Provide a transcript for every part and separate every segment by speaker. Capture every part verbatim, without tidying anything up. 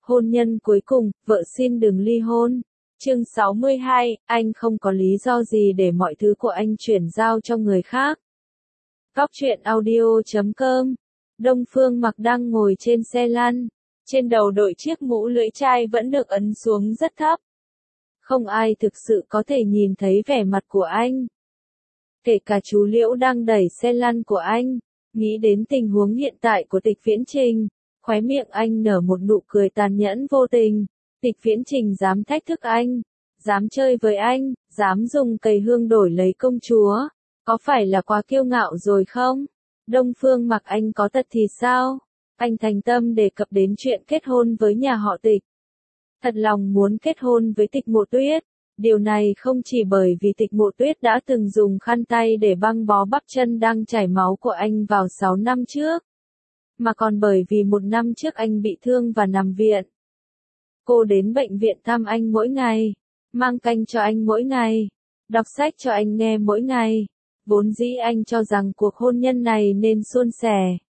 Speaker 1: Hôn nhân cuối cùng, vợ xin đừng ly hôn. Chương sáu mươi hai, anh không có lý do gì để mọi thứ của anh chuyển giao cho người khác. Góc truyện audio chấm com. Đông Phương Mặc đang ngồi trên xe lăn. Trên đầu đội chiếc mũ lưỡi chai vẫn được ấn xuống rất thấp. Không ai thực sự có thể nhìn thấy vẻ mặt của anh. Kể cả chú Liễu đang đẩy xe lăn của anh. Nghĩ đến tình huống hiện tại của Tịch Viễn Trình. Khóe miệng anh nở một nụ cười tàn nhẫn vô tình. Tịch Viễn Trình dám thách thức anh. Dám chơi với anh. Dám dùng cây hương đổi lấy công chúa. Có phải là quá kiêu ngạo rồi không? Đông Phương Mặc anh có tật thì sao? Anh thành tâm đề cập đến chuyện kết hôn với nhà họ Tịch. Thật lòng muốn kết hôn với Tịch Mộ Tuyết. Điều này không chỉ bởi vì Tịch Mộ Tuyết đã từng dùng khăn tay để băng bó bắp chân đang chảy máu của anh vào sáu năm trước. Mà còn bởi vì một năm trước anh bị thương và nằm viện. Cô đến bệnh viện thăm anh mỗi ngày. Mang canh cho anh mỗi ngày. Đọc sách cho anh nghe mỗi ngày. Vốn dĩ anh cho rằng cuộc hôn nhân này nên suôn sẻ.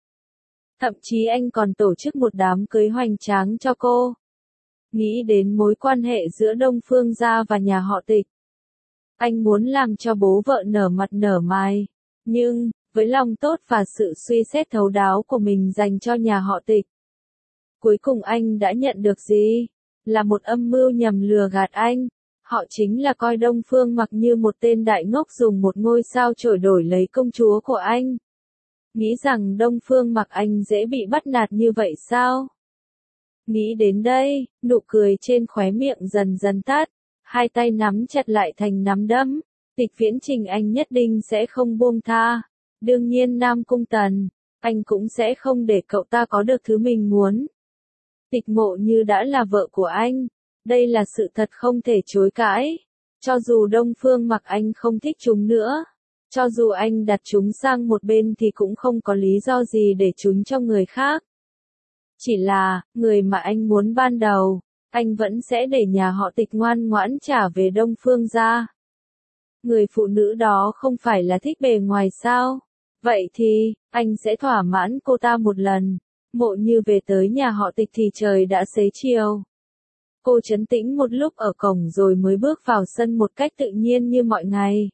Speaker 1: Thậm chí anh còn tổ chức một đám cưới hoành tráng cho cô. Nghĩ đến mối quan hệ giữa Đông Phương gia và nhà họ Tịch. Anh muốn làm cho bố vợ nở mặt nở mày. Nhưng, với lòng tốt và sự suy xét thấu đáo của mình dành cho nhà họ Tịch. Cuối cùng anh đã nhận được gì? Là một âm mưu nhằm lừa gạt anh. Họ chính là coi Đông Phương Mặc như một tên đại ngốc dùng một ngôi sao chổi đổi lấy công chúa của anh. Nghĩ rằng Đông Phương Mặc anh dễ bị bắt nạt như vậy sao? Nghĩ đến đây, nụ cười trên khóe miệng dần dần tắt, hai tay nắm chặt lại thành nắm đấm. Tịch Viễn Trình anh nhất định sẽ không buông tha. Đương nhiên Nam Cung Tần, anh cũng sẽ không để cậu ta có được thứ mình muốn. Tịch Mộ Như đã là vợ của anh. Đây là sự thật không thể chối cãi. Cho dù Đông Phương Mặc anh không thích chúng nữa. Cho dù anh đặt chúng sang một bên thì cũng không có lý do gì để chúng cho người khác. Chỉ là, người mà anh muốn ban đầu, anh vẫn sẽ để nhà họ Tịch ngoan ngoãn trả về Đông Phương gia. Người phụ nữ đó không phải là thích bề ngoài sao? Vậy thì, anh sẽ thỏa mãn cô ta một lần. Mộ Như về tới nhà họ Tịch thì trời đã xế chiều. Cô trấn tĩnh một lúc ở cổng rồi mới bước vào sân một cách tự nhiên như mọi ngày.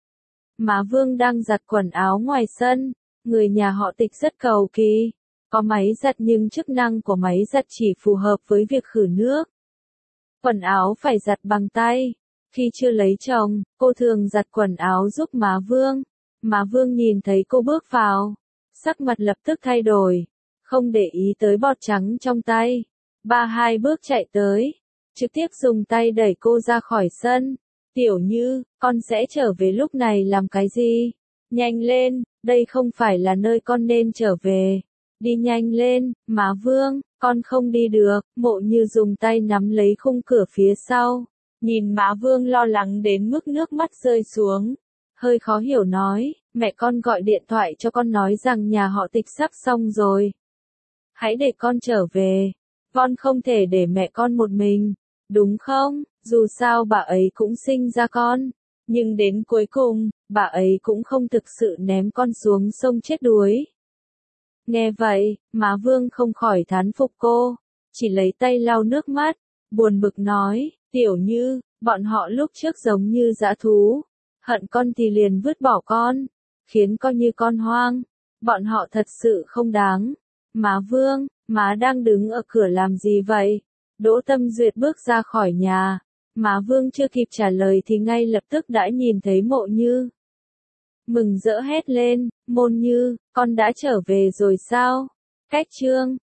Speaker 1: Má Vương đang giặt quần áo ngoài sân. Người nhà họ Tịch rất cầu kỳ. Có máy giặt nhưng chức năng của máy giặt chỉ phù hợp với việc khử nước. Quần áo phải giặt bằng tay. Khi chưa lấy chồng, cô thường giặt quần áo giúp má Vương. Má Vương nhìn thấy cô bước vào. Sắc mặt lập tức thay đổi. Không để ý tới bọt trắng trong tay. Ba hai bước chạy tới. Trực tiếp dùng tay đẩy cô ra khỏi sân. Tiểu Như, con sẽ trở về lúc này làm cái gì? Nhanh lên, đây không phải là nơi con nên trở về. Đi nhanh lên, má Vương, con không đi được. Mộ Như dùng tay nắm lấy khung cửa phía sau. Nhìn má Vương lo lắng đến mức nước mắt rơi xuống. Hơi khó hiểu nói, mẹ con gọi điện thoại cho con nói rằng nhà họ Tịch sắp xong rồi. Hãy để con trở về. Con không thể để mẹ con một mình. Đúng không? Dù sao bà ấy cũng sinh ra con. Nhưng đến cuối cùng, bà ấy cũng không thực sự ném con xuống sông chết đuối. Nghe vậy, má Vương không khỏi thán phục cô. Chỉ lấy tay lau nước mắt. Buồn bực nói, Tiểu Như, bọn họ lúc trước giống như dã thú. Hận con thì liền vứt bỏ con. Khiến con như con hoang. Bọn họ thật sự không đáng. Má Vương, má đang đứng ở cửa làm gì vậy? Đỗ Tâm Duyệt bước ra khỏi nhà. Má Vương chưa kịp trả lời thì ngay lập tức đã nhìn thấy Mộ Như. Mừng rỡ hét lên, Môn Như, con đã trở về rồi sao? Cách chương,